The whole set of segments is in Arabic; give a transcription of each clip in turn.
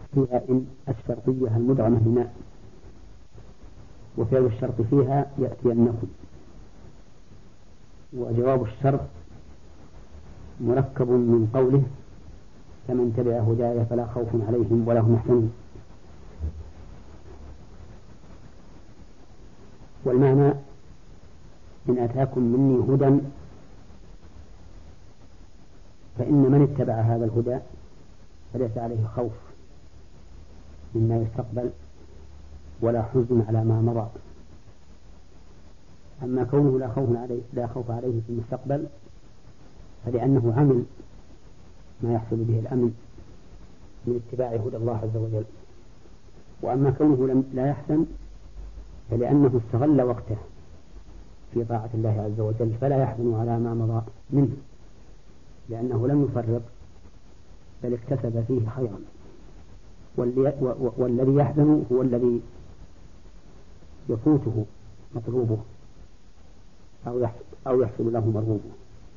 فيها إن الشرطية المدغمة بماء، وفعل الشرط فيها يأتينكم. وجواب الشرط مركب من قوله فمن تبع هدايا فلا خوف عليهم ولا هم يحزنون. والمعنى إن أتاكم مني هدى فإن من اتبع هذا الهدى فليس عليه خوف مما يستقبل ولا حزن على ما مضى. أما كونه لا خوف عليه في المستقبل فلأنه عمل ما يحصل به الأمن من اتباع هدى الله عز وجل. وأما كونه لا يحزن فلأنه استغل وقته في طاعة الله عز وجل فلا يحزن على ما مضى منه، لأنه لم يفرط بل اكتسب فيه خيرا. والذي يحزن هو الذي يفوته مطلوبه أو يحصل له مرغوبه.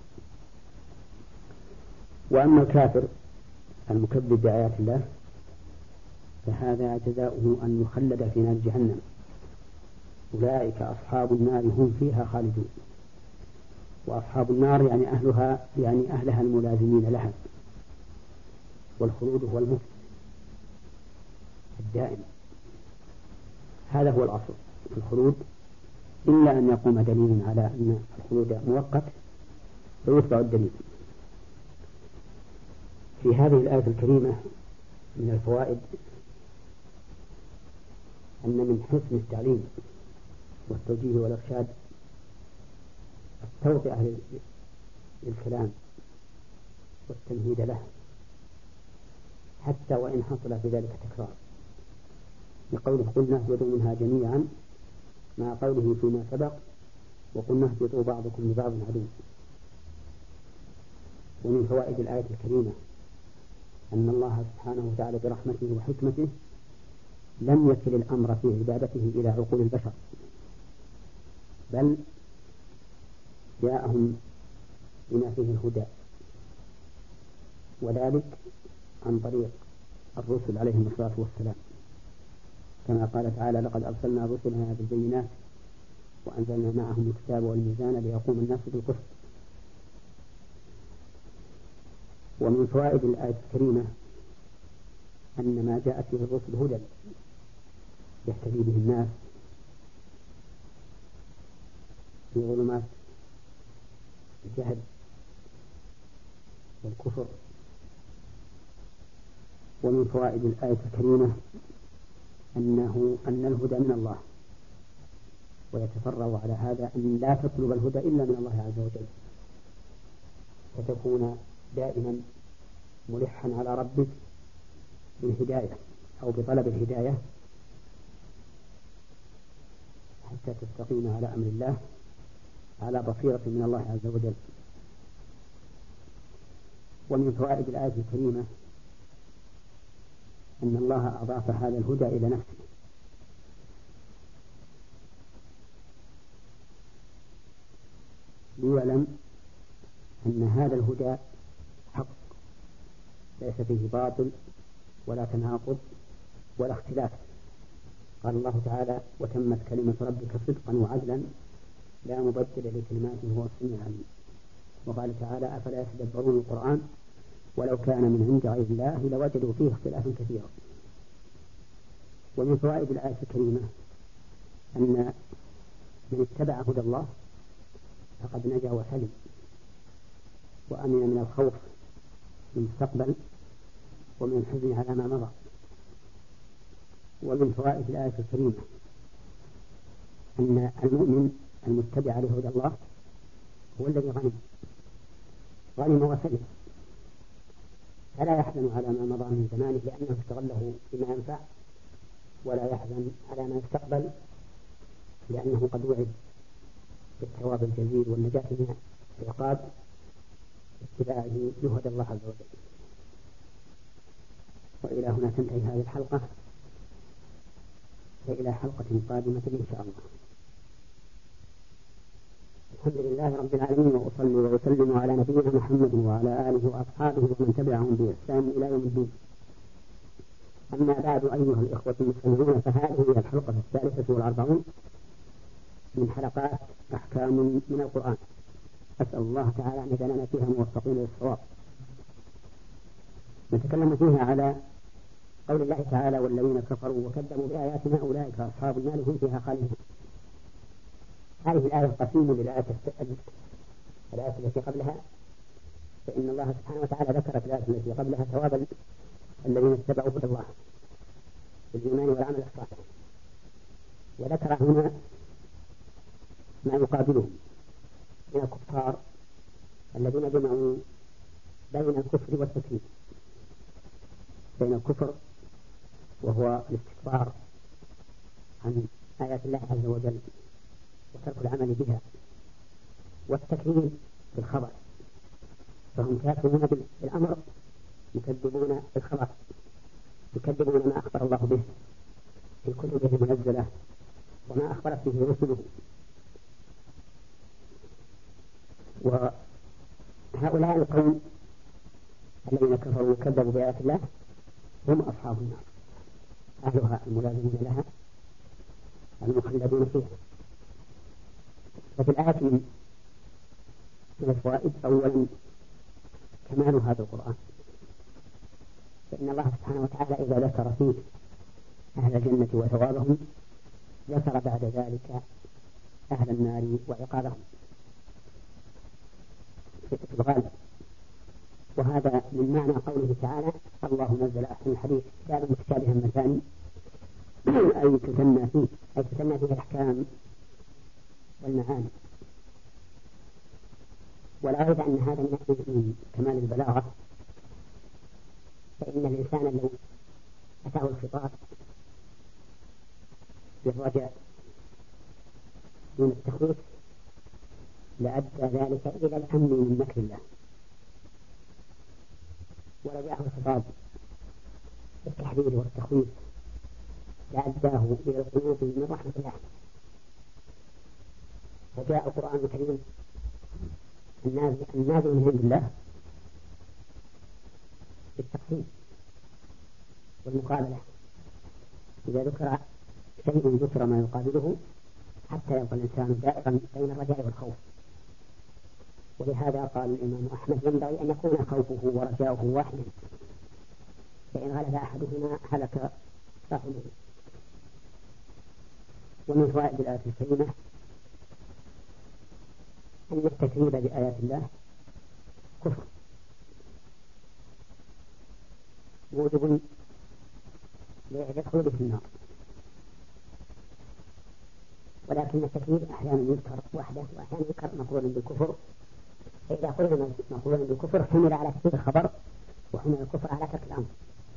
وأما الكافر المكذب بآيات الله فهذا جزاؤه أن يخلد في نار جهنم، أولئك أصحاب النار هم فيها خالدون. وأصحاب النار يعني أهلها، يعني أهلها الملازمين لها. والخلود هو الموت الدائم، هذا هو الأصل في الخلود، إلا أن يقوم دليل على أن الخلود مؤقت فيتبع الدليل. في هذه الآية الكريمة من الفوائد أن من حسن التعليم والتوجيه والإرشاد التوقيع للكلام والتمهيد له حتى وإن حصل في ذلك تكرار، بقوله قلنا اهبطوا منها جميعا مع قوله فيما سبق وقلنا اهبطوا بعضكم لبعض عدو. ومن فوائد الآية الكريمة أن الله سبحانه وتعالى برحمته وحكمته لم يكل الأمر في عبادته إلى عقول البشر، بل جاءهم بما فيه الهدى، وذلك عن طريق الرسل عليهم الصلاة والسلام، كما قال تعالى لقد أرسلنا رسلنا بالبينات وأنزلنا معهم الكتاب والميزان ليقوم الناس بالقسط. ومن فوائد الآية الكريمة أن ما جاءت به الرسل هدى يهتدي به الناس في ظلمات الجهل والكفر. ومن فوائد الآية الكريمة أن الهدى من الله، ويتفرع على هذا أن لا تطلب الهدى إلا من الله عز وجل، فتكون دائما ملحا على ربك بالهداية أو بطلب الهداية حتى تستقيم على أمر الله على بصيرة من الله عز وجل. ومن فوائد الآية الكريمة أن الله أضاف هذا الهدى إلى نفسه، ليعلم أن هذا الهدى حق ليس فيه باطل ولا تناقض ولا اختلاف. قال الله تعالى وتمت كلمة ربك صدقا وعدلا لا مبدل لكلماته وهو السميع العليم. وقال تعالى أفلا يتدبرون القرآن ولو كان من عند غير الله لوجدوا فيه اختلافا كثيرا. ومن فوائد الآية الكريمة أن من اتبع هدى الله فقد نجا وسلم وأمن من الخوف في المستقبل ومن الحزن على ما مضى. ومن فوائد الآية الكريمة أن المؤمن المتبع لهدى الله هو الذي غنم وسلم، فلا يحزن على ما مضى من زمانه لأنه استغله بما ينفع، ولا يحزن على ما يستقبل لأنه قد وعد بالثواب الجزيل والنجاة من العقاب اتباعه لهدى الله عز وجل. وإلى هنا تنتهي هذه الحلقة، فإلى حلقة قادمة إن شاء الله. الحمد لله رب العالمين، وأصلي وأسلم على نبينا محمد وعلى آله وأصحابه ومن تبعهم بإحسان إلى يوم الدين. أما بعد أيها الإخوة المستمعون، فهذه هي الحلقة 43 من حلقات أحكام من القرآن. أسأل الله تعالى أن يجعلنا فيها موفقين للصواب. نتكلم فيها على قول الله تعالى: والذين كفروا وكذبوا بآياتنا أولئك أصحاب النار هم فيها خالدون. هذه الآية قسيم للآية التي قبلها، فإن الله سبحانه وتعالى ذكر في الآية التي قبلها ثواب الذين اتبعوا هدى الله بالإيمان والعمل الصالح، وذكر هنا ما يقابلهم من الكفار الذين جمعوا بين الكفر والتكذيب، بين الكفر وهو الاستكبار عن آيات الله عز وجل وترك العمل بها، والتكذيب بالخبر، فهم كافرون بالأمر يكذبون بالخبر، يكذبون ما أخبر الله به في كتبه المنزلة وما أخبرت به رسله. وهؤلاء القوم الذين كفروا وكذبوا بآيات الله هم أصحاب النار، أهلها الملازمين لها المخلدون فيها. ففي الآية من الفوائد: أولا كمال هذا القرآن، فإن الله سبحانه وتعالى إذا ذكر فيه أهل الجنة وثوابهم ذكر بعد ذلك أهل النار وعقابهم في الغالب. وهذا من معنى قوله تعالى: الله نزل أحسن الحديث كتابا متشابها مثاني، أي تثنى فيه الأحكام والمعاني. ولا ريب أن هذا من كمال البلاغة، فإن الإنسان لو أتاه الخطاب بالرجاء دون التخويف لأدى ذلك إلى الأمن من مكر الله، ولجاءه الخطاب بالتحذير والتخويف لأداه إلى القنوط من رحمة الله. فجاء القرآن الكريم النازل من عند الله بالتقسيم والمقابلة، إذا ذكر شيء ذكر ما يقابله حتى يبقى الإنسان دائما بين الرجاء والخوف. ولهذا قال الإمام أحمد: ينبغي أن يكون خوفه ورجاؤه واحدا، فإن غلب أحدهما هلك صاحبه. ومن فوائد الآية الكريمة أن التكذيب بآيات الله كفر موجب للخلود في النار، ولكن التكذيب أحيانا يذكر وحده وأحيانا يذكر مقرونا بالكفر، فإذا قلنا مقرونا بالكفر حمل على تكذيب الخبر وحمل الكفر على ترك الأمر.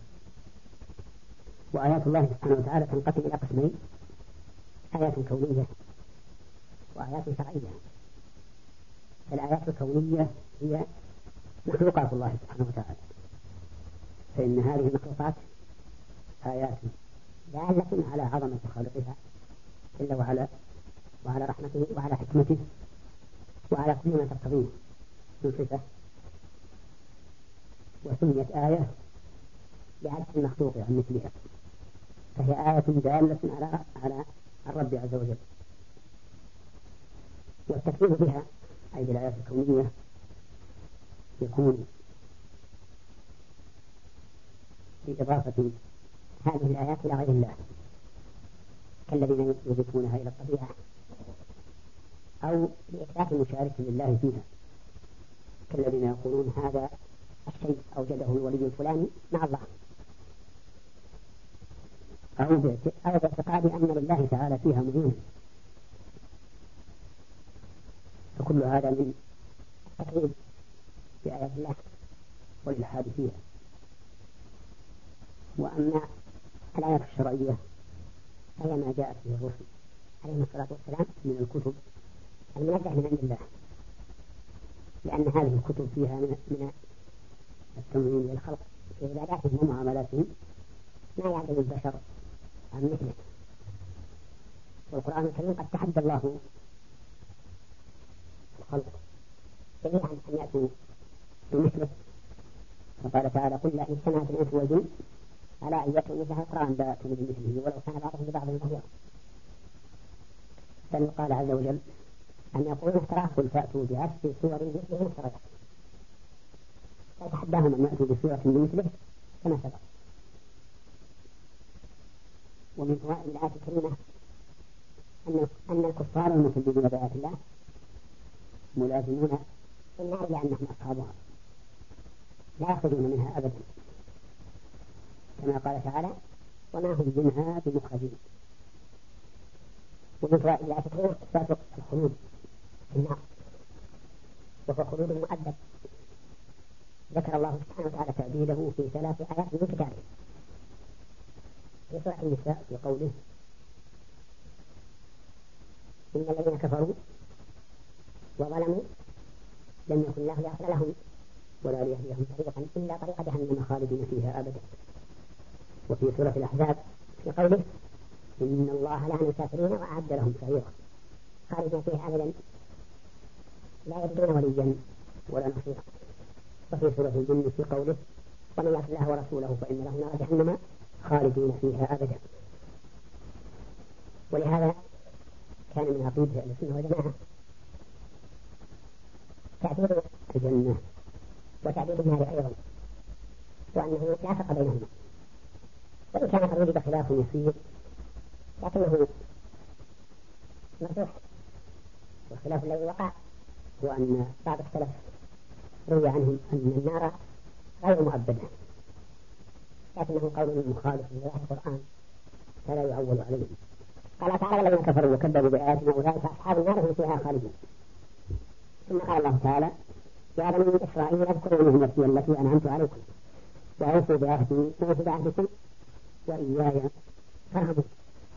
وآيات الله سبحانه وتعالى تنقسم إلى قسمين: آيات كونية وآيات شرعية. الآيات الكونية هي مخلوقات الله سبحانه وتعالى، فإن هذه المخلوقات آيات دالة على عظمة خالقها جل وعلا وعلى رحمته وعلى حكمته وعلى كل ما تقتضيه من صفة. وسميت آية بعكس المخلوق عن مثلها، فهي آية دالة على الرب عز وجل. والتكذيب بها أي بالآيات الكونية يكون بإضافة هذه الآيات إلى غير الله، كالذين يضيفونها إلى الطبيعة، أو بإثبات مشارك لله فيها، كالذين يقولون هذا الشيء أوجده الولي الفلاني مع الله، أو باعتقاد أن لله تعالى فيها معين. فكل هذا من التكذيب بآيات الله والإلحاد فيها. وأما الآيات الشرعية فهي ما جاءت به الرسل عليهم الصلاة والسلام من الكتب المنزلة من عند الله، لأن هذه الكتب فيها من التموين للخلق في عباداتهم ومعاملاتهم ما يعدل البشر عن مثله. والقرآن الكريم قد تحدى الله الخلق جميعا أن يأتوا بمثله، وقال تعالى: قل لا إن اجتمعت الإنس والجن ألا أن يأتوا مثل القرآن باتوا بمثله ولو كان بعضهم لبعض ظهيرا. بل قال عز وجل أن يقولون افتراه قل فأتوا بعشر سور مثله مفتريات، فتحداهم أن يأتوا بسورة بمثله كما سبق. ومن فوائد الآية الكريمة أن الكفار المكذبين بآيات الله ملازمون النار لأنهم أصحابها لا يخرجون منها أبدا، كما قال تعالى وما هم منها بمخرجين. ومن فوائد الآية الكريمة إثبات الخلود في النار، وهو خلود مؤدب ذكر الله سبحانه وتعالى تأبيده في 3 آيات من كتابه. في سورة النساء في قوله إن الذين كفروا وظلموا لم يكن الله ليغفر لهم ولا ليهديهم طريقا إلا طريق جهنم خالدين فيها أبدا. وفي سورة الأحزاب في قوله إن الله لعن الكافرين وأعد لهم سعيرا خالدين فيها أبدا لا يجدون وليا ولا نصيرا. وفي سورة الجن في قوله ومن يعص الله ورسوله فإن له نار جهنم خالدين فيها أبدا. ولهذا كان من عقيدة أهل السنة والجماعة تعبير الجنة وتعبير النار أيضا، وأنه لا فرق بينهما، وإن كان قد وجد خلاف يسير لكنه مرجوح. والخلاف الذي وقع هو أن بعض السلف روي عنهم أن النار غير مؤبدة، لكنه قول مخالف لظاهر القرآن فلا يعول عليه. قال تعالى الذين كفروا وكذبوا بآياتنا أولئك أصحاب النار هم فيها خالدون. ثم قال الله تعالى يا بني إسرائيل اذكروا نعمتي التي أنعمت عليكم وأوفوا بعهدي أوف بعهدكم وإياي فارهبون.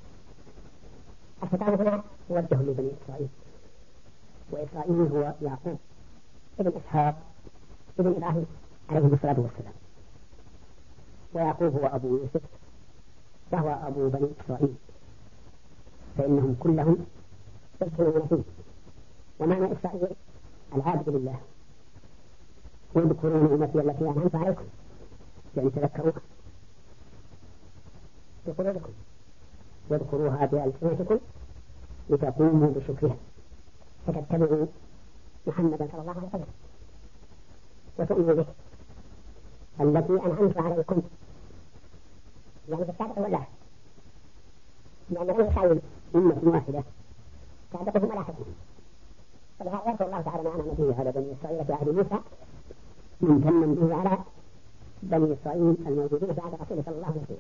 الخطاب هنا موجه لبني إسرائيل، وإسرائيل هو يعقوب ابن إسحاق ابن إبراهيم عليه الصلاة والسلام، ويعقوب هو أبو يوسف وهو أبو بني إسرائيل، فإنهم كلهم يذكرون فيه. ومعنى إسرائيل العابد لله، واذكروا نعمتي التي أنعمت عليكم يعني تذكروها بقلوبكم واذكروها بألسنتكم لتقوموا بشكرها فتتبعوا محمدا صلى الله عليه وسلم وتؤمنوا به التي أنعمت عليكم يعني بالسابق والله، لأن بني إسرائيل أمة واحدة سابقهم ولا حكم. ولهذا يذكر الله تعالى ما أنعم به على بني إسرائيل في عهد موسى ممتنا به على بني إسرائيل الموجودين في عهد رسوله صلى الله عليه وسلم،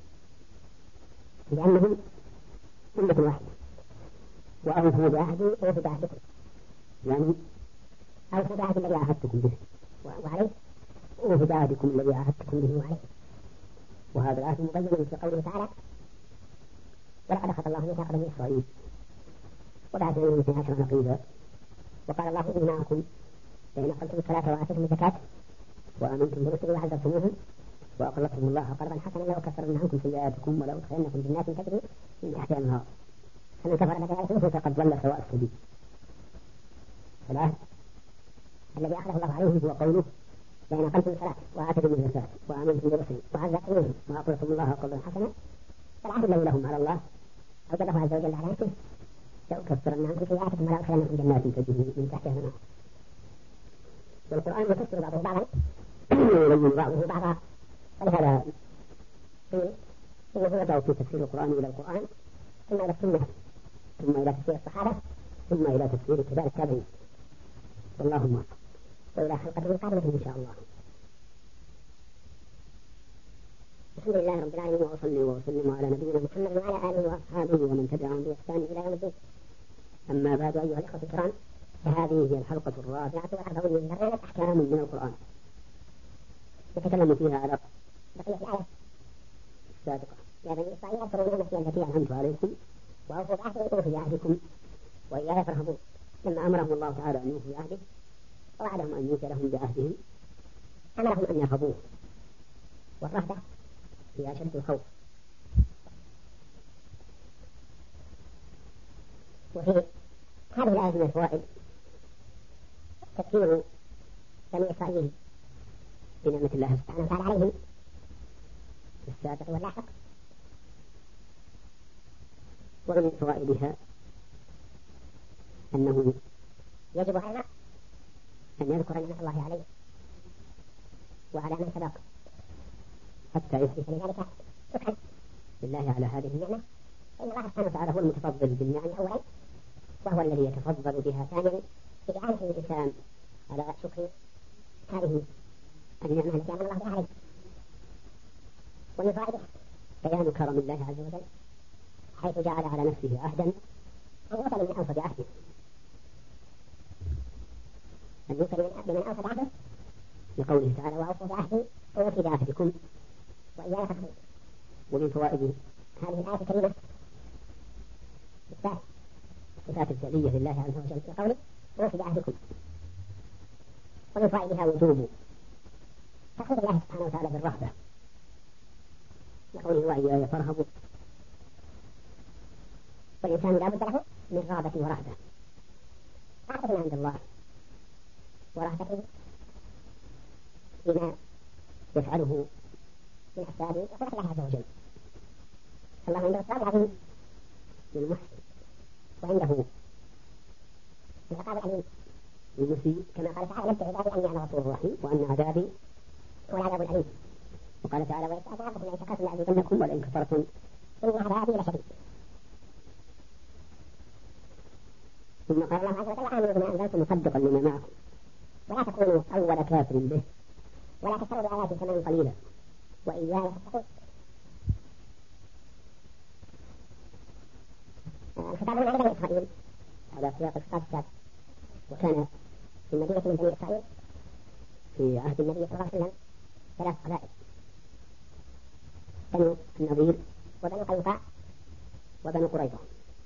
لأنهم أمة واحدة. وأوفوا بعهدي أوفوا بعهدكم يعني أوفوا بعهد الذي عاهدتكم به وعليه أوفوا بعهدكم الذي عاهدتكم به وعليه. وهذا الآية مبين في قوله تعالى ولقد أخذ الله ميثاق بني إسرائيل وبعثنا منهم 12 نقيبا وقال الله إني معكم لئن أقمتم الصلاة وآتيتم الزكاة وآمنتم برسلي وعزرتموهم وأقرضتم الله قرضا حسنا لأكفرن عنكم سيئاتكم ولأدخلنكم جنات تجري من تحتها الأنهار فمن كفر بآياته فقد ضل سواء السبيل. العهد الذي أخذه الله عليه هو قوله لئن أقمتم الصلاة وآتيتم الزكاة وآمنتم برسلي وعزرتموهم وأقرضتم الله قرضا حسنا، فالعهد الذي لهم على الله أوجبه عز وجل على نفسه لأكفرن عنكم سيئاتكم ولأدخلنكم جنات تجري من تحتها الأنهار. والقرآن يفسر بعضه بعضا ويبين بعضه بعضا، ولهذا قيل إنه يدعو في تفسير القرآن إلى القرآن ثم إلى السنة ثم إلى تفسير الصحابة ثم إلى تفسير كبار التابعين. والله موفق، وإلى حلقة قادمة إن شاء الله. الحمد لله رب العالمين وأصلي وأسلم على نبينا محمد وعلى آله وأصحابه ومن تبعهم بإحسان إلى يوم الدين. أما بعد أيها الإخوة الكرام، فهذه هي الحلقة 44 من برنامج أحكام من القرآن، نتكلم فيها على بقية الآية السابقة. يا بني إسرائيل اذكروا نعمتي التي أنعمت عليكم وأوفوا بعهدي أوف بعهدكم وإياي فارهبون. لما أمرهم الله تعالى أن يوفوا بعهده ووعدهم أن يوفي لهم بعهدهم أمرهم أن يرهبوه، والرهبة هي أشد الخوف. وفي هذه الآية من الفوائد تذكير بني إسرائيل بنعمة الله سبحانه وتعالى عليهم، في السابق واللاحق. ومن فوائدها أنه يجب على المرء أن يذكر نعمة الله عليه وعلى من سبق حتى يحدث لذلك شكرا لله على هذه النعمة، فإن الله سبحانه وتعالى هو المتفضل بالنعم أولا، وهو الذي يتفضل بها ثانيا بإعانة الإنسان على شكر هذه النعمة التي أنعم الله بها عليه. ومن فوائده بيان كرم الله عز وجل حيث جعل على نفسه عهدا أن يوصل من أوفى بعهده، أن يوصل بمن أوفى بعهده لقوله تعالى وأوفوا بعهدي أوفي بعهدكم وإياي فارهبون. ومن فوائد هذه الآية الكريمة إثبات الصفات الفعلية لله عز وجل في قوله أوفي بعهدكم. ومن فوائدها وجوب تخويف الله سبحانه وتعالى بالرهبة لقوله وإياي فارهبون، والإنسان لا بد له من رغبة ورهبة، رغبة عند الله ورهبة فيما يفعله من أسباب وقدرة الله عز وجل. الله عنده الثواب العظيم للمحسن، وعنده العقاب الأليم للمسيء، كما قال تعالى نبئ عبادي أني أنا غفور رحيم وأن عذابي هو العذاب الأليم. وقال تعالى ويستعذبكم لئن شكرتم لأزيدنكم ولئن كفرتم إن عذابي لشديد. ثم قال الله عز وجل آمنوا بما أنزلت مصدقا لما معكم ولا تكونوا أول كافر به ولا تشتروا بآياتي ثمنا قليلا وإياي فاتقون. الخطاب هنا لبني إسرائيل على سياق الخطاب السابق، وكان في المدينة من بني إسرائيل في عهد النبي صلى الله عليه وسلم 3 قبائل: بنو النضير وبنو قينقاع وبنو قريظة.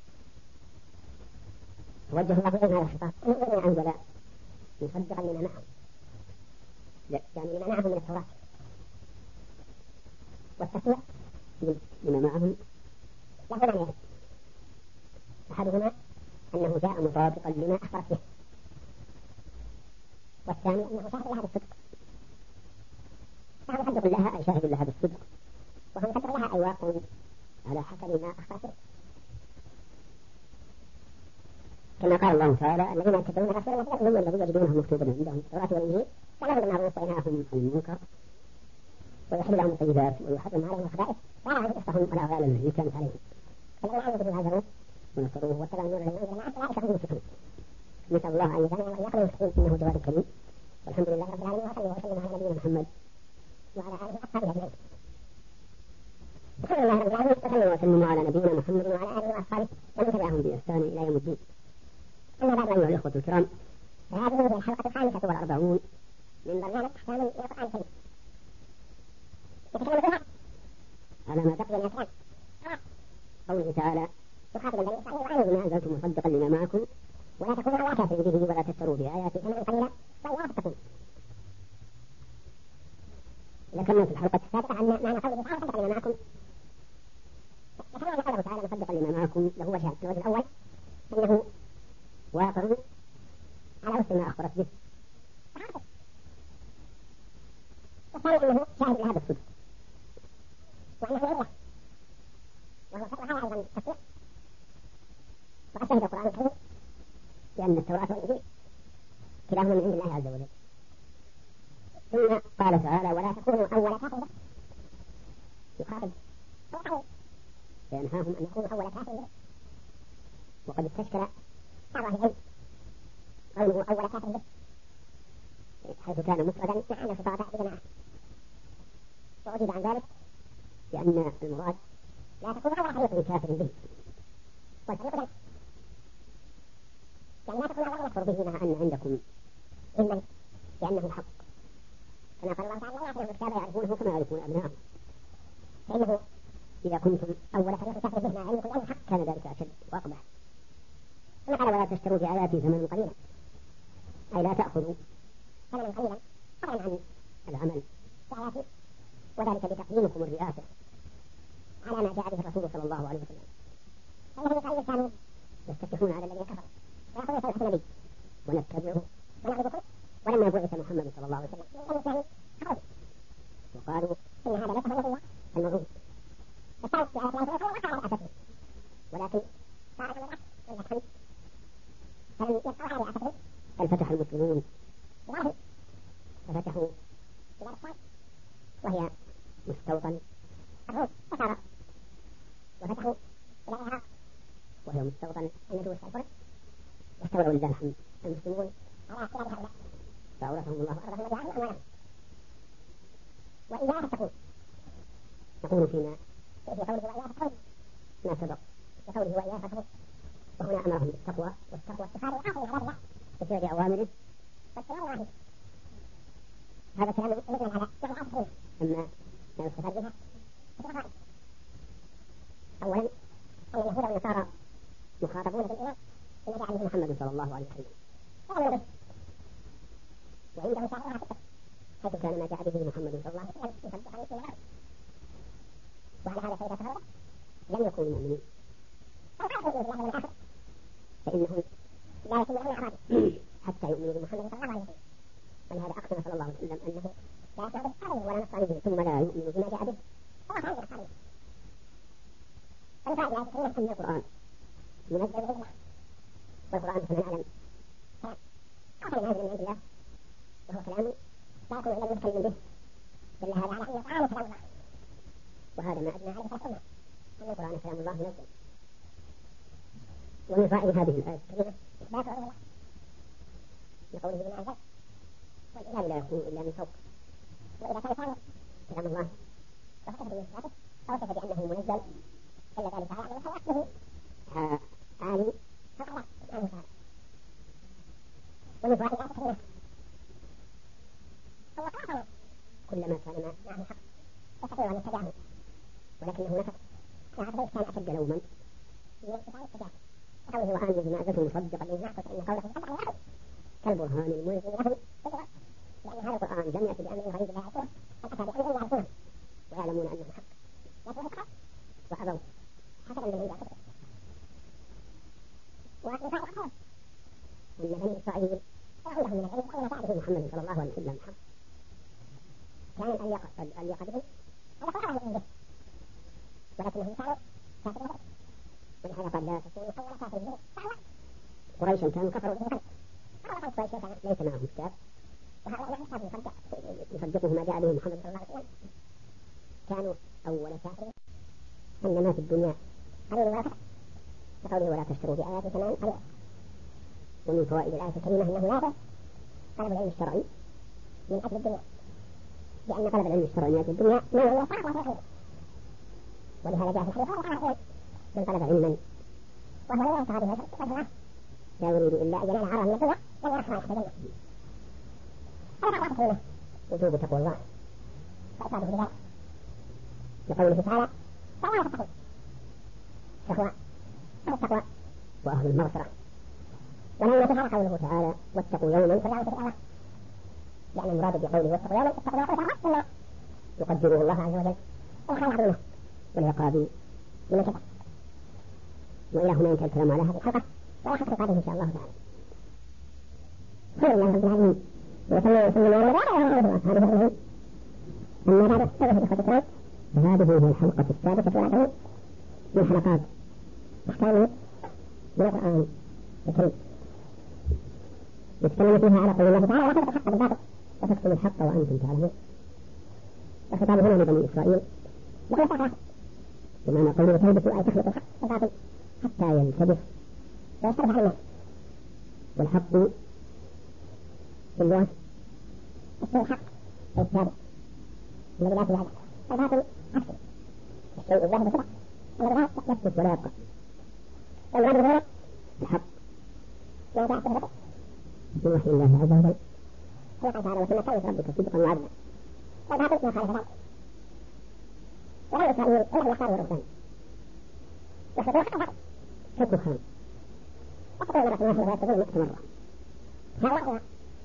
وجه الله إليهم هذا الخطاب أنه أنزل مصدقا لما معهم، يعني لما معهم من التوراة، والتصديق لما معهم له معنيين: أحدهما أنه جاء مطابقا لما أخبرت به، والثاني أنه شاهد لها بالصدق. فهو يصدق لها أي شاهد لها بالصدق، وهو يصدق لها أي واقع على حسب ما أخبرت به، كما قال الله تعالى الذين يتبعون رسول الله الذي يجدونه مكتوبا عندهم في التوراة والإنجيل يأمرون بالمعروف وينهاهم عن المنكر ويحل لهم الطيبات ويحرم عليهم الخبائث ولا يعرف إصبحهم الأغلال التي كانت عليهم فلما آمنوا به هاجروا ونصروه واتبعوا النور الذي أنزل معه أولئك هم المفلحون. نسأل الله أن يجعلنا وإياكم من المفلحين إنه جواد كريم. والحمد لله رب العالمين وصلى وسلم على نبينا محمد وعلى آله وأصحابه أجمعين. الحمد لله رب العالمين وصلى وسلم على نبينا محمد وعلى آله وأصحابه ومن تبعهم بإحسان إلى يوم الدين. أما بعد أيها الإخوة الكرام، فهذه هي الحلقة 45 من برنامج أحكام القرآن الكريم، يتكلم فيها على ما بقي من أحكام قوله تعالى يخاطب بني إسرائيل وآمنوا بما أنزلت مصدقا لما معكم ولا تكونوا على كافر به ولا تشتروا بآياتي ثمنا قليلا وإياي فاتقون. ذكرنا في الحلقة السابقة عن معنى قوله تعالى مصدقا لما معكم. ذكرنا أن قوله تعالى مصدقا لما معكم له وجهان: الوجه الأول أنه واقع على وفق ما أخبرت به، والثاني أنه شاهد لهذا الصدق وأنه يرى وهو شرع هذا أيضا التصديق. وقد شهد القرآن الكريم بأن التوراة والإنجيل كلاهما من عند الله عز وجل. ثم قال تعالى ولا تكونوا أول كافر به، يخاطب فينهاهم أن يكونوا أول كافر به. وقد استشكل بعض أهل العلم قوله أول كافر به حيث كان مفردا مع أن الخطاب بجماعة، وأجيب عن ذلك بأن المراد لا تكون أول فريق كافر به، والفريق ذلك يعني لا تكون أول يكفر به مع أن عندكم علما بأنه حق، كما قال الله تعالى لا يعرفون الكتاب يعرفونه كما يعرفون أبناءهم، فإنه إذا كنتم أول فريق كافر به مع علمكم أنه حق كان ذلك أشد وأقبح. ثم قال ولا تشتروا بآياتي ثمنا قليلا، أي لا تأخذوا ثمنا قليلا فضلا عن العمل بآياتي، وذلك بتقديمكم الرئاسة على ما جاء به الرسول صلى الله عليه وسلم. فالذين إسرائيل كانوا يستفتحون على الذين كفروا ويقولون صلح النبي ونتبعه ونعبدكم، ولما بعث محمد صلى الله عليه وسلم خرجوا وقالوا إن هذا ليس هو الموعود مستوطن الروم فصار وفتحوا إلى العراق وهي مستوطن النجوس الفرس، واستولوا ولله الحمد المسلمون على خلال هؤلاء فأورثهم الله أرضهم وجعلهم أموالهم. وإياها تقول نقول فيما في قوله وإياها تقول ما سبق وقوله وإياها تقول، وهنا أمرهم بالتقوى والتقوى اتخاذ العاقل على الله بفعل أوامره واجتناب نواهيه. هذا كلام يجمع على جمع العاصفين. أما ما يستفاد بها فتقال أولا أن اليهود والنصارى مخاطبون بالإيمان بما جاء به محمد صلى الله عليه وسلم فآمنوا به، وعندهم شعارها فكرة حيث كان ما جاء به محمد صلى الله عليه وسلم يصدق عليه الأرض، وعلى هذا فإذا تهرب لم يكونوا مؤمنين أو عرفوا بالله واليوم الآخر فإنهم لا يتم لهم أعراض حتى يؤمنوا بمحمد صلى الله عليه وسلم. ولهذا أقسم صلى الله عليه وسلم أنه لا يسمع بالعربي ولا نصراني ثم لا يؤمن بما جاء به فهو عنده الصالح. فالفائدة لا تكون أن القرآن منزل بالله، والقرآن كما نعلم كلام نازل من عند الله وهو كلام لا يكون إلا المتكلم به، دل هذا على أن القرآن كلام الله، وهذا ما أدنى عليه فالأمة أن القرآن كلام الله منزل. ومن فائدة هذه الآية الكريمة إثبات علو الله لقوله بما أنزل والإله لا يكون إلا من فوق، وإذا كان كلام الله وصف بإثباته أو صف بأنه منزل إلا ذلك على أنه أصله عالي فقال سبحانه وتعالى. ومن فائدة الآية الكريمة هو قاتل كلما كان معه حق يستطيع أن يتبعه، ولكنه نفق فهذا كان أشد لوما من اتباع التجاه قوله وآمن بما أنزلته مصدقا لما معه فإن قوله صدق على كالبرهان الملزم له بالغرب، لأن هذا القرآن لم يأتي بأمر غريب لا يعرفونه بل أتى بأمر يعرفونه ويعلمون أنه حق لكنه حق وأبوا حسنا من عند أنفسهم. ومن فائدة أخرى أن بني إسرائيل عندهم من العلم أن تعرف محمد صلى الله عليه وسلم حق، كان أن يقدموا على قرآن من عنده ولكنهم كانوا كافرين، ولهذا قال لا تكونوا أول كافر به فهو قريشا كانوا كفروا به قبل قريشا كان ليس معهم كتاب، وهؤلاء يحتاج يصدقه ما جاء به محمد صلى الله عليه وسلم، كانوا أول كافر أن ما في الدنيا قليل ولا كثر بقوله ولا تشتروا بآيات ثمنا قليلا. ومن فوائد الآية الكريمة أنه لا طلب العلم الشرعي من أجل الدنيا، لأن طلب العلم الشرعي من أجل الدنيا ما هو صعب وهو خير، ولهذا جاء في الحديث من طلب علما وهو لا ينتهى به وجهه لا يريد إلا أن ينال عرضا من الدنيا لن يرحم على الجنة. هذا بعض الكلمة وجوب تقوى الله فأصابه بذلك لقوله تعالى فلا تتقوا تقوى التقوى وأهل المغفرة. ولما تفعل قوله تعالى واتقوا يوما فلا تتقوى، لأن المراد بقوله واتقوا يوما اتقوا يوما يقدره الله عز وجل وخير عظيمه والعقاب لمن كفر. وإلى هنا ينتهي الكلام على هذه الحلقة وآخر القادم إن شاء الله تعالى. خير الله رب العالمين وصلى وسلم على رسوله وأصحابه أجمعين. أما بعد فهذه الخطوة فهذه هي الحلقة السادسة والعشرين من حلقات أحكام من القرآن الكريم، يتكلم فيها على قول الله تعالى ولا تقتلوا الحق بالباطل وتكتموا الحق وأنتم تعلمون. الخطاب هنا لبني إسرائيل لقد فعل بمعنى قوله تلبسوا أي تخلطوا الحق بالباطل حتى ينتبه ويشتبه على الناس. والحق في اللغة الشيء الحق أي الثابت الذي لا تزال، الباطل عكسه الشيء الظاهر بسرعة الذي لا يثبت ولا يبقى. والمراد بذلك الحق لا تعرف به من وحي الله عز وجل خلق تعالى وسمى كلمة ربك صدقا وعدلا، والباطل ما خالف ذلك. ولا إسرائيل إلا الأحبار والرهبان يخلقون حق الباطل في الدخان وقطعوا مرة واحدة ويأتون 100 مرة. هؤلاء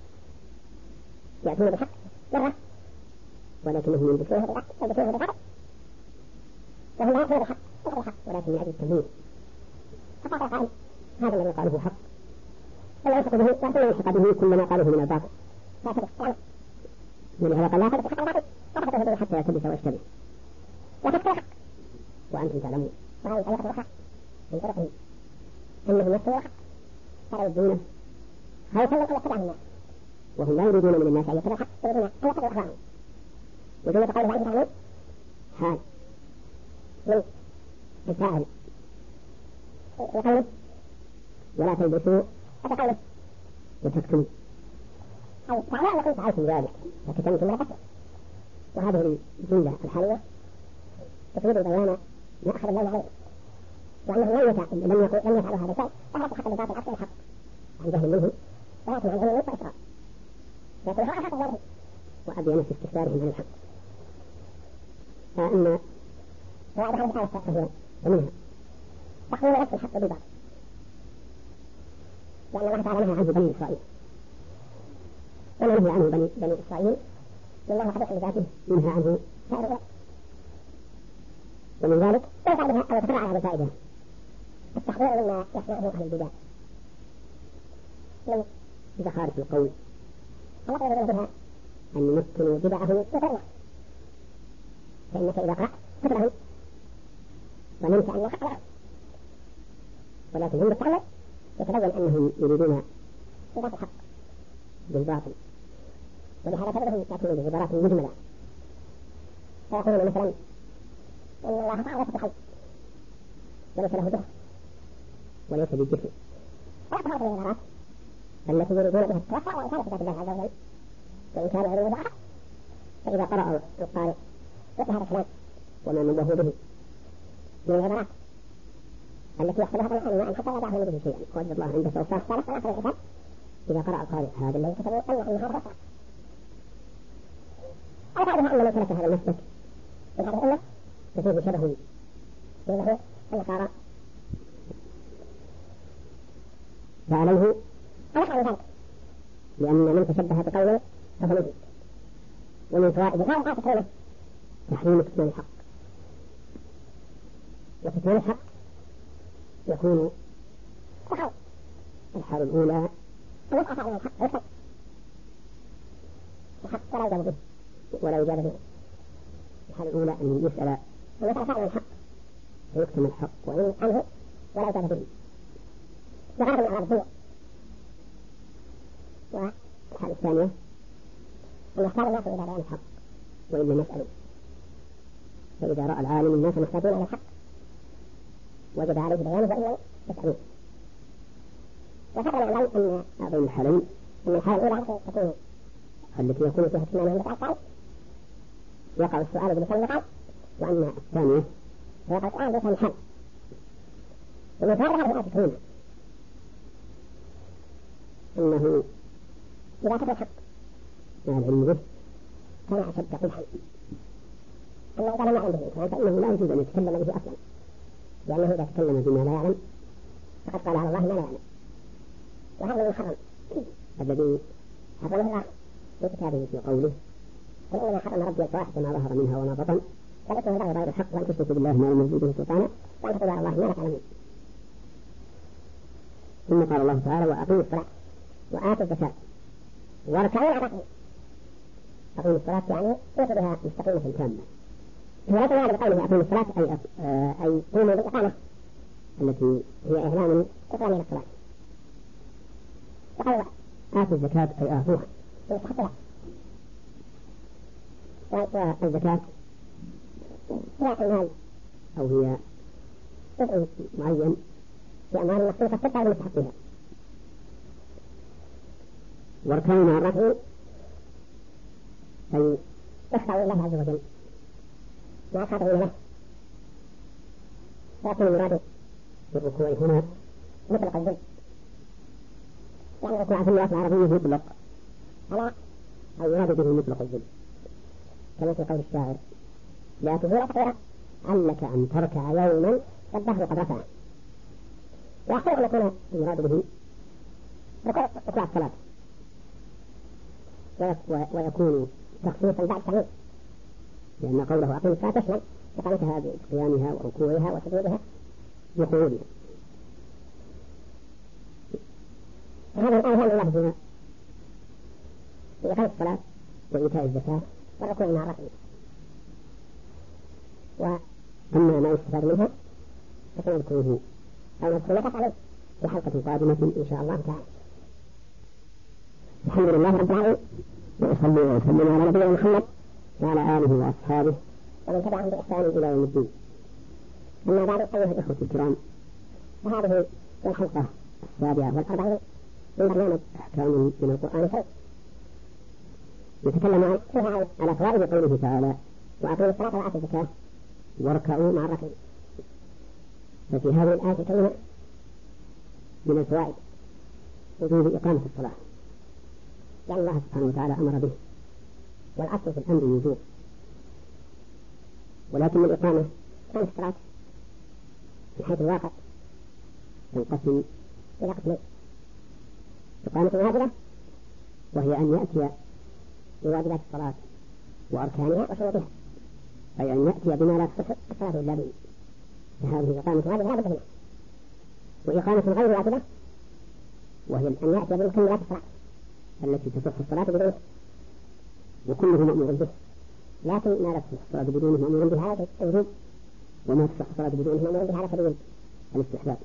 يأتون بالحق مرة ولكنهم يلبسوه بالباطل وهم لا يأتون بالحق ولكن من أجل التمويل. فقال قائل هذا الذي قاله حق ولا يلحق به وأنتم يلحق به كل ما قاله من الباطل لا تلبس ولهذا قال لا تلبس حق الباطل لا تلبس به حتى يلتبس ويشتبه وتكتب الحق وأنتم تعلمون. وهذه طريقة الحق من طرقهم أنهم يكتبوا الحق فلا يبدونه خوفا من أن يتبعهم الناس، وهم لا يريدون من الناس أن يتبعوا الحق، يريدون أن يتبعوا أخبارهم. وجملة قوله وأنتم تعلمون حال من الفاعل يقلب ولا تلبسوا فتقلب وتكتم أو معناه أنكم فعلتم ذلك فكتمتم ولا تكتم. وهذه الجملة الحالية تفيد بيان ما أخذ الله عليه وأنه لم يفعل هذا الشيء فهذا حق بذات العقل الحق عن جهل منه ولكن عن علم وإسراء لكن هذا حق ذلك وأبين في استكبارهم عن الحق. فإن وعد هذه الآية فهي ومنها تحويل نفس الحق بالباطل لأن الله تعالى نهى عنه بني إسرائيل وما نهي عنه بني إسرائيل لله حدث لذاته ينهى عنه سائر الأمور. ومن ذلك ينفع بها أو يتفرع على فائدة التحضير مما يصنعه أهل البدع من زخارف القول التي يريدون بها أن يمكنوا بدعهم وفرنا فإنك إذا قرأت فتره ونمت أن يحق له ولكن هم بالتعمل يتبين أنهم يريدون إضافة الحق بالباطل ولهذا تبدأهم يأتون بعبارات مجملة فيقولون مثلا إن الله تعالى في الخلق وليس له جهل وليس بالجسم فيأتي هذه العبارات التي يريدون بها التوسع وإن كان في ذات الله عز وجل وإن كان علم ضعف فإذا قرأ القارئ مثل هذا الكلام وما نبه به من العبارات التي يحصلها بالعلم أن حتى لا يدعه به شيئا وجد الله عنده سوف صارت على آخر الكتاب إذا قرأ القارئ هذا الذي كتبه أن هذا وصع أو بعدها أن من سلك هذا المسلك من هذه الأمة يصير شبه بينه النصارى فعليه أنحى ذلك لأن من تشبه بقوله فهو مجد. ومن فوائد هذا الآية الكريمة تحريم كتمان الحق وكتمان الحق يكون الحال الأولى الحق ولا يجاب به ولا يجاب به. الحال الأولى أن يسأل ويسأل فعلا الحق فيكتم الحق وإن عنه ولا يجاب به بغرض من أعراض الدنيا. والحال الثانية أن يختار الناس إلى بيان الحق وإن لم يسألوا فإذا رأى العالم الناس محتاجون إلى الحق وجب عليه بيانه وإن لم يسألوه. وفعلا نعلم أن بين الحالين أن الحالة الأولى تكون التي يكون فيها كتمانهم بتعطل يقع السؤال بلسان المقال وأن الثانية يقع السؤال بلسان الحال. ومن فائدة هذه الآية الكريمة أنه إذا كتب الحق مع العلم به كان أشد قبحا أما إذا لم يعلم به فإنه لا يجوز أن يتكلم به أصلا لأنه إذا تكلم بما لا يعلم فقد قال على الله ما لا يعلم. وهذا من الحرم الذي حرمه الله في كتابه في قوله قل إنما حرم ربي الفواحش ما ظهر منها وما بطن والإثم والبغي بغير الحق وأن تشركوا بالله ما لم ينزل به سلطانا وأن تقولوا على الله ما لا تعلمون. ثم قال الله تعالى وأقيموا الصلاة وآتوا الزكاة واركعوا مع الراكعين. أقيموا الصلاة يعني ليس بها مستقيمة تامة ولكن هذا بقوله أقيموا الصلاة أي قوموا بالإقامة التي هي إعلان إقامة إلى الصلاة. وقال آتوا الزكاة أي آتوها ويستحقها. والزكاة هي المال أو هي جزء معين في أموال مخصوصة تدفع لمستحقها. واركعوا مع الراكعين أي يخضعوا لله عز وجل مع الخاضعين له. ويكون المراد بالركوع هنا مطلق الذل يعني الركوع في اللغة العربية مطلق على أو يراد به مطلق الذل كما في قول الشاعر لا تزول تقديرا علك أن تركع يوما والدهر قد رفع. ويحتمل أن يكون المراد به ركوع الصلاة ويكون تخصيصا بعد تعليم لأن قوله أقيم الصلاة تشمل إقامتها بقيامها وركوعها وسجودها بقعودها. هذا الآية هو الله فيها في إقامة الصلاة وإيتاء الزكاة والركوع مع الراكعين. وأما ما يستفاد منها فسنذكره أو نذكر ما تفعله في حلقة قادمة إن شاء الله تعالى. الحمد لله رب العالمين وأصلي وأسلم على نبينا محمد وعلى آله وأصحابه ومن تبعهم بإحسان إلى يوم الدين. أما بعد، أيها الإخوة الكرام، فهذه الحلقة 47 من برنامج أحكام من القرآن الكريم، نتكلم فيها على فوائد قوله تعالى: وأقيموا الصلاة وآتوا الزكاة واركعوا مع الراكعين. ففي هذه الآية الكريمة من الفوائد وجوب إقامة الصلاة، لأن الله سبحانه وتعالى أمر به، والأصل في الأمر الوجوب، ولكن الإقامة كانت الصلاة من حيث الواقع تنقسم إلى قسمين: إقامة واجبة، وهي أن يأتي بواجبات الصلاة وأركانها وشروطها، أي أن يأتي بما لا تصح الصلاة إلا به، فهذه إقامة واجبة لا بد منها. وإقامة غير واجبة وهي أن يأتي بمكملات الصلاة التي تصح الصلاة بدونه، وكله مأمور به، لكن ما لا تصح الصلاة بدونه مأمور بها على الوجوب، وما تصح الصلاة بدونه مأمور بها على سبيل الاستحباب.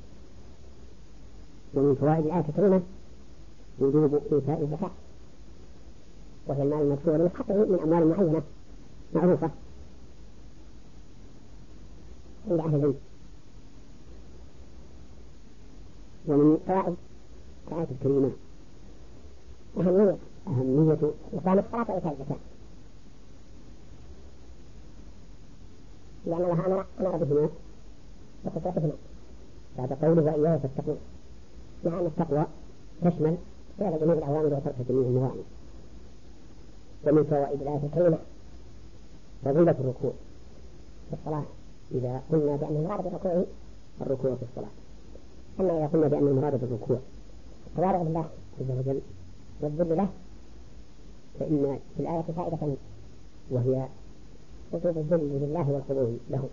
ومن فوائد الآية الكريمة وجوب إيتاء الزكاة، وهي المال المذكور لمستحقه من أموال معينة معروفة عند أهل العلم. ومن فوائد الآية الكريمة أهمية إقامة الصلاة وإيتاء الزكاة، لأن الله أمر بهما وخصوصهما بعد قوله: وإياي فاتقون، مع أن التقوى تشمل فعل جميع الأوامر وترك جميع النواهي. ومن فوائد الآية الكريمة فضيلة الركوع في الصلاة، إذا قلنا بأن المراد بالركوع الركوع في الصلاة. أما إذا قلنا بأن المراد بالركوع التواضع لله عز وجل والذل له، فإن في الآية فائدة، وهي وجوب الذل لله والخضوع له.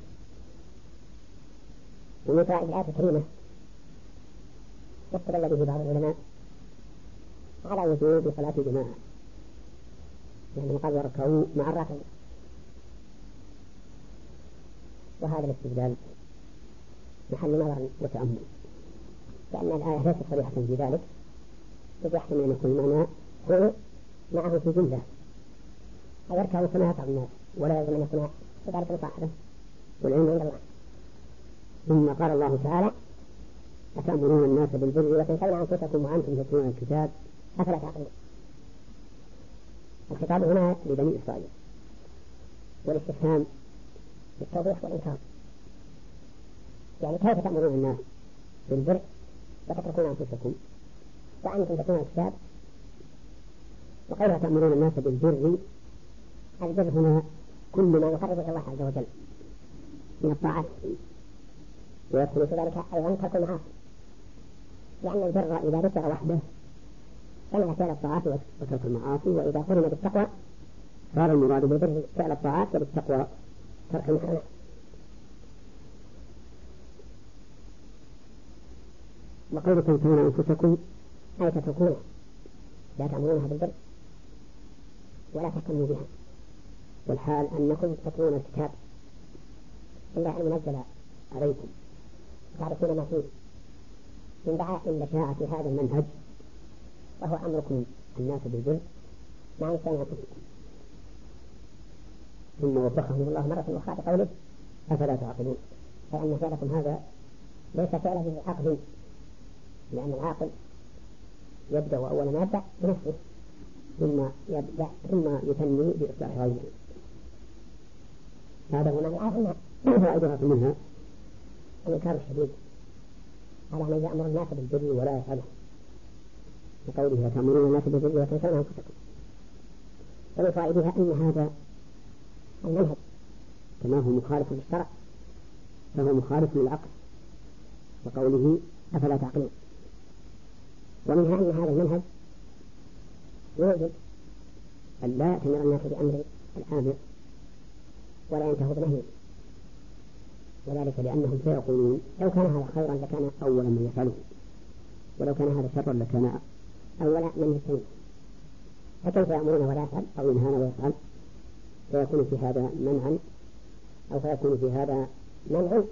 ومن فوائد الآية الكريمة واستدل به بعض العلماء على وجوب صلاة الجماعة، يعني قال: واركعوا مع الراكعين. وهذا الاستدلال محل نظر وتأمل، لأن الآية ليست صريحة في ذلك، إذ يحتمل أن يكون المعنى هو معه في جملة، أو يركعوا كما يفعل الناس، ولا يلزم أن يكون ذلك مصاحبا، والعلم عند الله. ثم قال الله تعالى: أتأمرون الناس بالبر وتنسون أنفسكم وأنتم تتلون الكتاب أفلا تعقلون. الخطاب هنا لبني إسرائيل، والاستفهام للتوضيح والإنكار، يعني كيف تأمرون الناس بالبر وتتركون أنفسكم وأنتم تتلون الكتاب؟ وقولها تأمرون الناس بالبر، البر هنا كل ما يقرب إلى الله عز وجل من الطاعات، ويدخل في ذلك أيضا ترك المعاصي، لأن البر إذا ذكر وحده شمل فعل الطاعات وترك المعاصي، وإذا قرن بالتقوى صار المراد بالبر فعل الطاعات وبالتقوى ترك المحرمات. وقول تنسون أنفسكم أي تتركونه، لا تعملونها بالبر ولا تهتموا بها، والحال أنكم تتلون الكتاب إلا أن ينزل عليكم، تعرفون ما فيه من دعائم لشاعة في هذا المنهج، وهو أمركم الناس بالبر مع نسيان أنفسكم. ثم وبخهم الله مرة أخرى بقوله: أفلا تعقلون، فإن فعلكم هذا ليس فعلا للعقل، لأن العاقل يبدأ أول ما يبدأ بنفسه، ثم يثني بإصلاح غيره. هذا هنا الآية فائدة منها الإنكار الشديد على من يأمر الناس بالبر ولا يفعله، وقوله: تأمرون الناس بالبر وتنسون أنفسكم. ومن فائدها أن هذا المنهج كما هو مخالف للشرع فهو مخالف للعقل، وقوله: أفلا تعقلون. ومنها أن هذا المنهج يوجب أن لا يأتمر الناس بأمر الآمر ولا ينتهوا بنهيه، وذلك لأنهم سيقولون: لو كان هذا خيرا لكان أولا من يفعله، ولو كان هذا شرا لكان أولا من يستنيه، فكيف يأمرون ولا يفعل أو ينهانا ويفعل؟ فيكون في هذا منعا، أو فيكون في هذا منع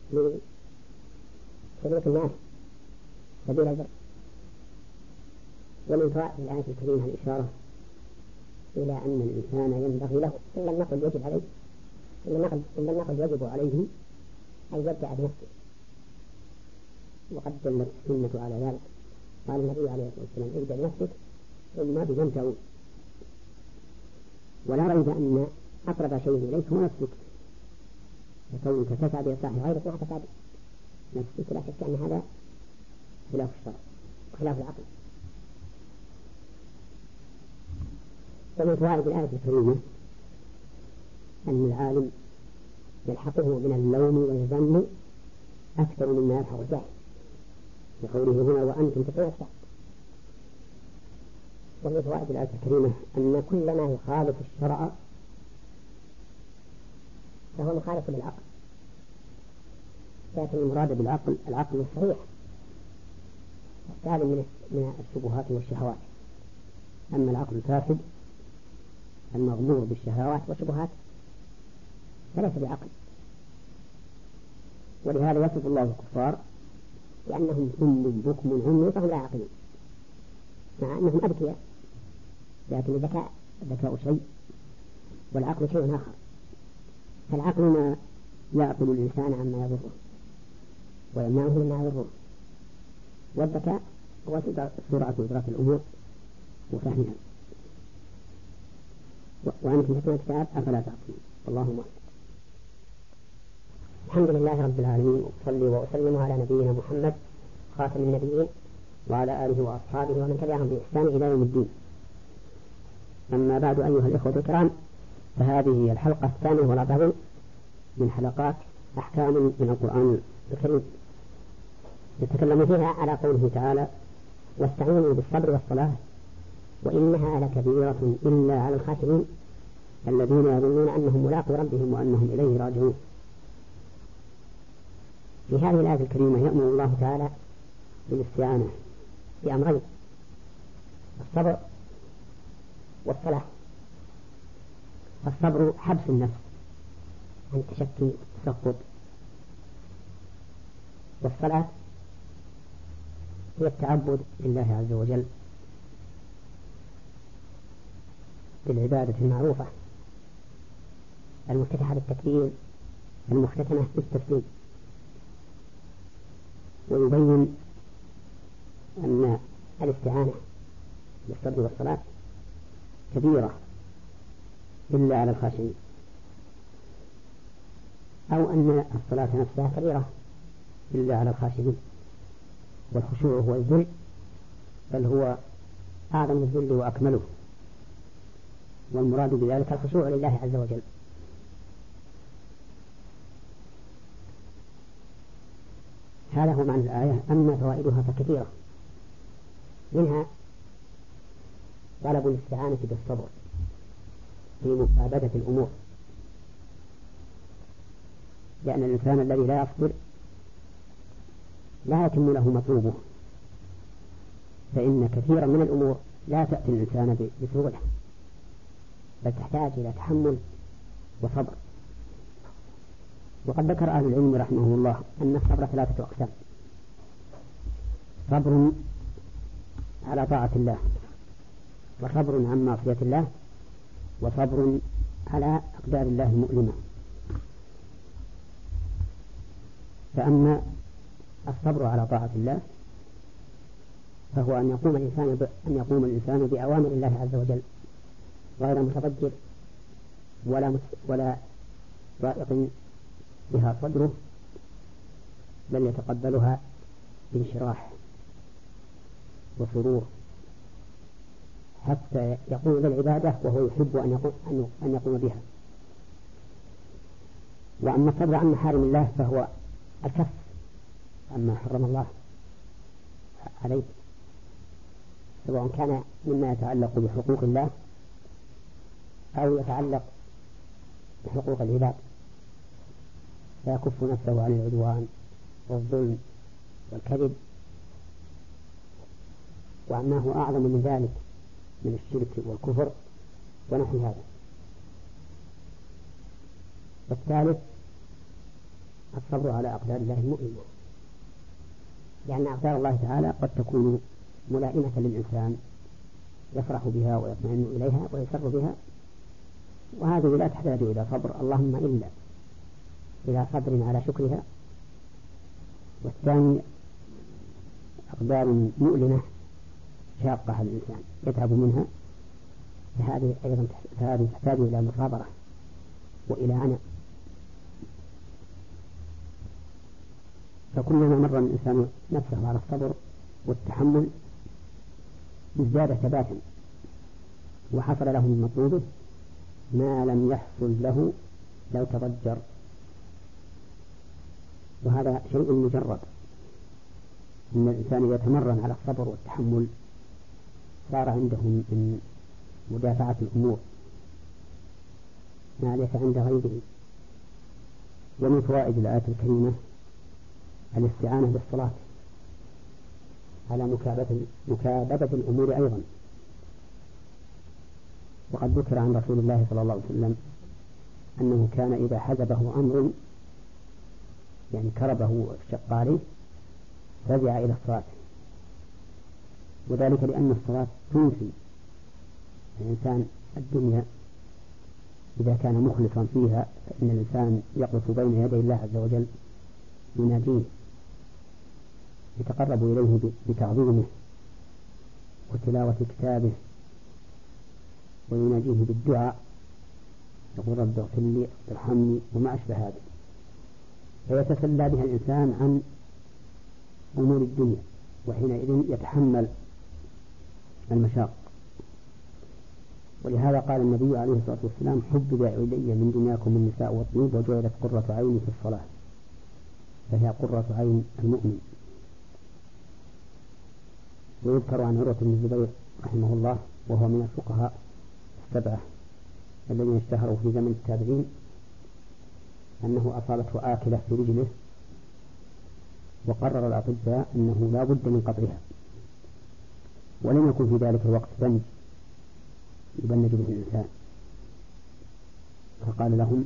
لسلوك الناس سبيل البر. ومن فوائد الآية الكريمة الإشارة إلى أن الإنسان ينبغي له، إن لم نقل يجب عليه، إلا النقل يجب عليه أن يبدأ بنفسه، وقد دلت السنة على ذلك. قال النبي عليه الصلاة والسلام ابدأ بنفسك ثم بمن تعود. ولا ريب أن أقرب شيء إليك هو نفسك، فكونك تسعى بإصلاح غيرك ما تسعى نفسك، لا شك أن هذا خلاف الشرع وخلاف العقل. ومن فوائد الآية الكريمة أن العالم يلحقه من اللوم والذم أكثر مما يلحق الجاهل، لقوله هنا وأنتم تتلون الشرع. ومن فوائد الآية الكريمة أن كل ما يخالف الشرع فهو مخالف للعقل، لكن المراد بالعقل العقل الصحيح السالم من الشبهات والشهوات. أما العقل الفاسد المغمور بالشهوات والشبهات فليس بعقل. ولهذا يصف الله الكفار لأنهم صم بكم عمي فهم لا يعقلون، مع أنهم أذكياء، لكن الذكاء شيء والعقل شيء آخر. فالعقل ما يعقل الإنسان عما يضره ويمنعه مما يضره، والذكاء هو سرعة إدراك الأمور وفهمها. وأنتم تتلون الكتاب أفلا تعقلون. والله موفق. الحمد لله رب العالمين، وأصلي وأسلم على نبينا محمد خاتم النبيين وعلى آله وأصحابه ومن تبعهم بإحسان إلى يوم الدين. أما بعد أيها الإخوة الكرام، فهذه هي الحلقة 48 من حلقات أحكام من القرآن الكريم، نتكلم فيها على قوله تعالى واستعينوا بالصبر والصلاة وإنها لكبيرة إلا على الخاشعين الذين يظنون أنهم ملاقو ربهم وأنهم إليه راجعون. في هذه الآية الكريمة يأمر الله تعالى بالاستعانة بأمرين: الصبر والصلاة. الصبر حبس النفس عن تشكي والتسخط، والصلاة هي التعبد لله عز وجل بالعبادة المعروفة المفتتحة بالتكبير المختتمة بالتسليم. ويبين أن الاستعانة بالصبر والصلاة كبيرة إلا على الخاشعين، أو أن الصلاة نفسها كبيرة إلا على الخاشعين. والخشوع هو الذل، بل هو أعظم الذل وأكمله، والمراد بذلك الخشوع لله عز وجل. هذا هو معنى الآية. أما فوائدها فكثيرة، منها طلب الاستعانة بالصبر في مكابدة الأمور، لأن الإنسان الذي لا يصبر لا يتم له مطلوبه، فإن كثيرا من الأمور لا تأتي الإنسان بسهولة، بل تحتاج إلى تحمل وصبر. وقد ذكر أهل العلم رحمه الله أن الصبر 3 أقسام: صبر على طاعة الله، وصبر عن معصية الله، وصبر على أقدار الله المؤلمة. فأما الصبر على طاعة الله فهو أن يقوم الإنسان بأوامر الله عز وجل غير متضجر ولا ضائق بها صدره، بل يتقبلها بانشراح وسرور حتى يقوم بالعبادة وهو يحب أن يقوم بها. وأما الصبر عن محارم الله فهو الكف عما حرم الله عليه، سواء كان مما يتعلق بحقوق الله أو يتعلق بحقوق العباد، فيكف نفسه عن العدوان والظلم والكذب وعما هو أعظم من ذلك من الشرك والكفر ونحو هذا. والثالث الصبر على أقدار الله المؤلمة، لأن أقدار الله تعالى قد تكون ملائمة للإنسان يفرح بها ويطمئن إليها ويسر بها، وهذه لا تحتاج إلى صبر، اللهم إلا إلى صبر على شكرها. والثاني أقدار مؤلمة شاقة على الإنسان يتعب منها، فهذه أيضا تحتاج إلى مثابرة وإلى عناء. فكلما مر الإنسان نفسه على الصبر والتحمل ازداد ثباتا وحصل له من مطلوبه ما لم يحصل له لو تضجر. وهذا شيء مجرد، إن الإنسان إذا تمرن على الصبر والتحمل صار عنده من مدافعة الأمور ما ليس عند غيره. ومن فوائد الآية الكريمة الاستعانة بالصلاة على مكابدة الأمور أيضا. وقد ذكر عن رسول الله صلى الله عليه وسلم أنه كان إذا حزبه أمر يعني كربه واشتق عليه رجع إلى الصلاة، وذلك لأن الصلاة تنسي الإنسان الدنيا إذا كان مخلصا فيها، فإن الإنسان يقف بين يدي الله عز وجل يناجيه يتقرب إليه بتعظيمه وتلاوة كتابه ويناجيه بالدعاء، يقول رب اغفر لي ارحمني وما أشبه هذا، فيتسلى بها الإنسان عن أمور الدنيا، وحينئذ يتحمل المشاق. ولهذا قال النبي عليه الصلاة والسلام حبب إلي من دنياكم النساء والطيب وجعلت قرة عيني في الصلاة، فهي قرة عين المؤمن. ويذكر عن عروة بن الزبير رحمه الله وهو من الفقهاء السبعة الذين اشتهروا في زمن التابعين أنه أصابته آكلة في رجله، وقرر الأطباء أنه لا بد من قطعها، ولم يكن في ذلك الوقت بنج يبنج به الإنسان، فقال لهم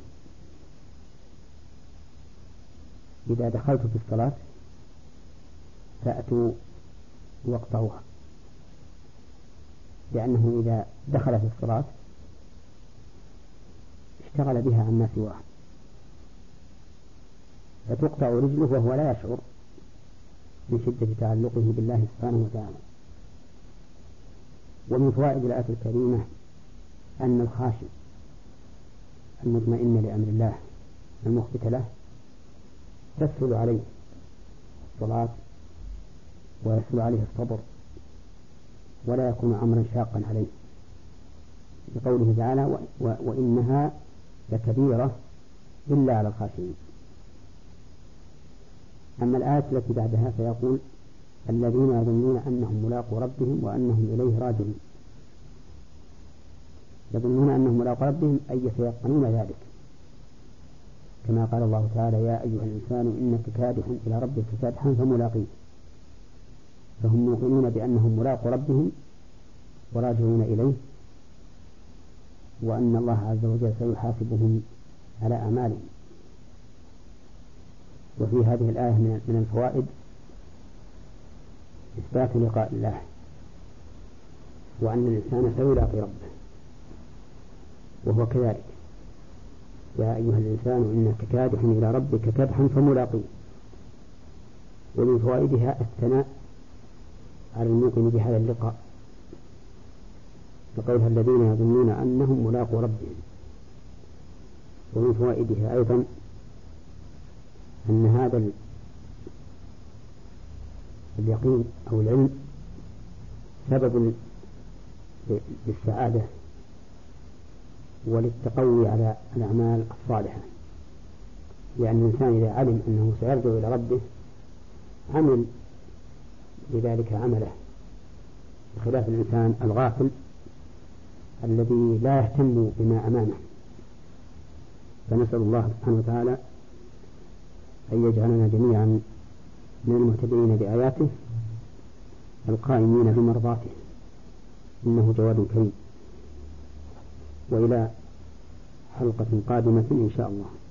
إذا دخلت في الصلاة فأتوا واقطعوها، لأنه إذا دخل في الصلاة اشتغل بها عما سواها، فتقطع رجله وهو لا يشعر من شدة تعلقه بالله سبحانه وتعالى. ومن فوائد الآية الكريمة أن الخاشع المطمئن لأمر الله المخبت له تسهل عليه الصلاة ويسهل عليه الصبر ولا يكون أمرا شاقا عليه، لقوله تعالى وإنها لكبيرة إلا على الخاشعين. أما الآية التي بعدها فيقول الذين يظنون أنهم ملاقو ربهم وأنهم إليه راجعون. يظنون أنهم ملاقو ربهم أي يتيقنون ذلك، كما قال الله تعالى يا أيها الإنسان إنك كادح إلى ربك كادحا فملاقيه، فهم موقنون بأنهم ملاقو ربهم وراجعون إليه، وأن الله عز وجل سيحاسبهم على أعمالهم. وفي هذه الآية من الفوائد إثبات لقاء الله، وأن الإنسان سيلاقي ربه وهو كذلك يا أيها الإنسان إنك كادح إلى ربك كدحا فملاقيه. ومن فوائدها الثناء على الموقن بهذا اللقاء، وقولها الذين يظنون أنهم ملاقو ربهم. ومن فوائدها أيضا أن هذا اليقين أو العلم سبب للسعادة وللتقوي على الأعمال الصالحة، لأن الإنسان إذا علم أنه سيرجع إلى ربه عمل لذلك عمله، بخلاف الإنسان الغافل الذي لا يهتم بما أمامه. فنسأل الله سبحانه وتعالى أن يجعلنا جميعا من المهتدين بآياته القائمين بمرضاته، إنه جواد كريم. وإلى حلقة قادمة إن شاء الله.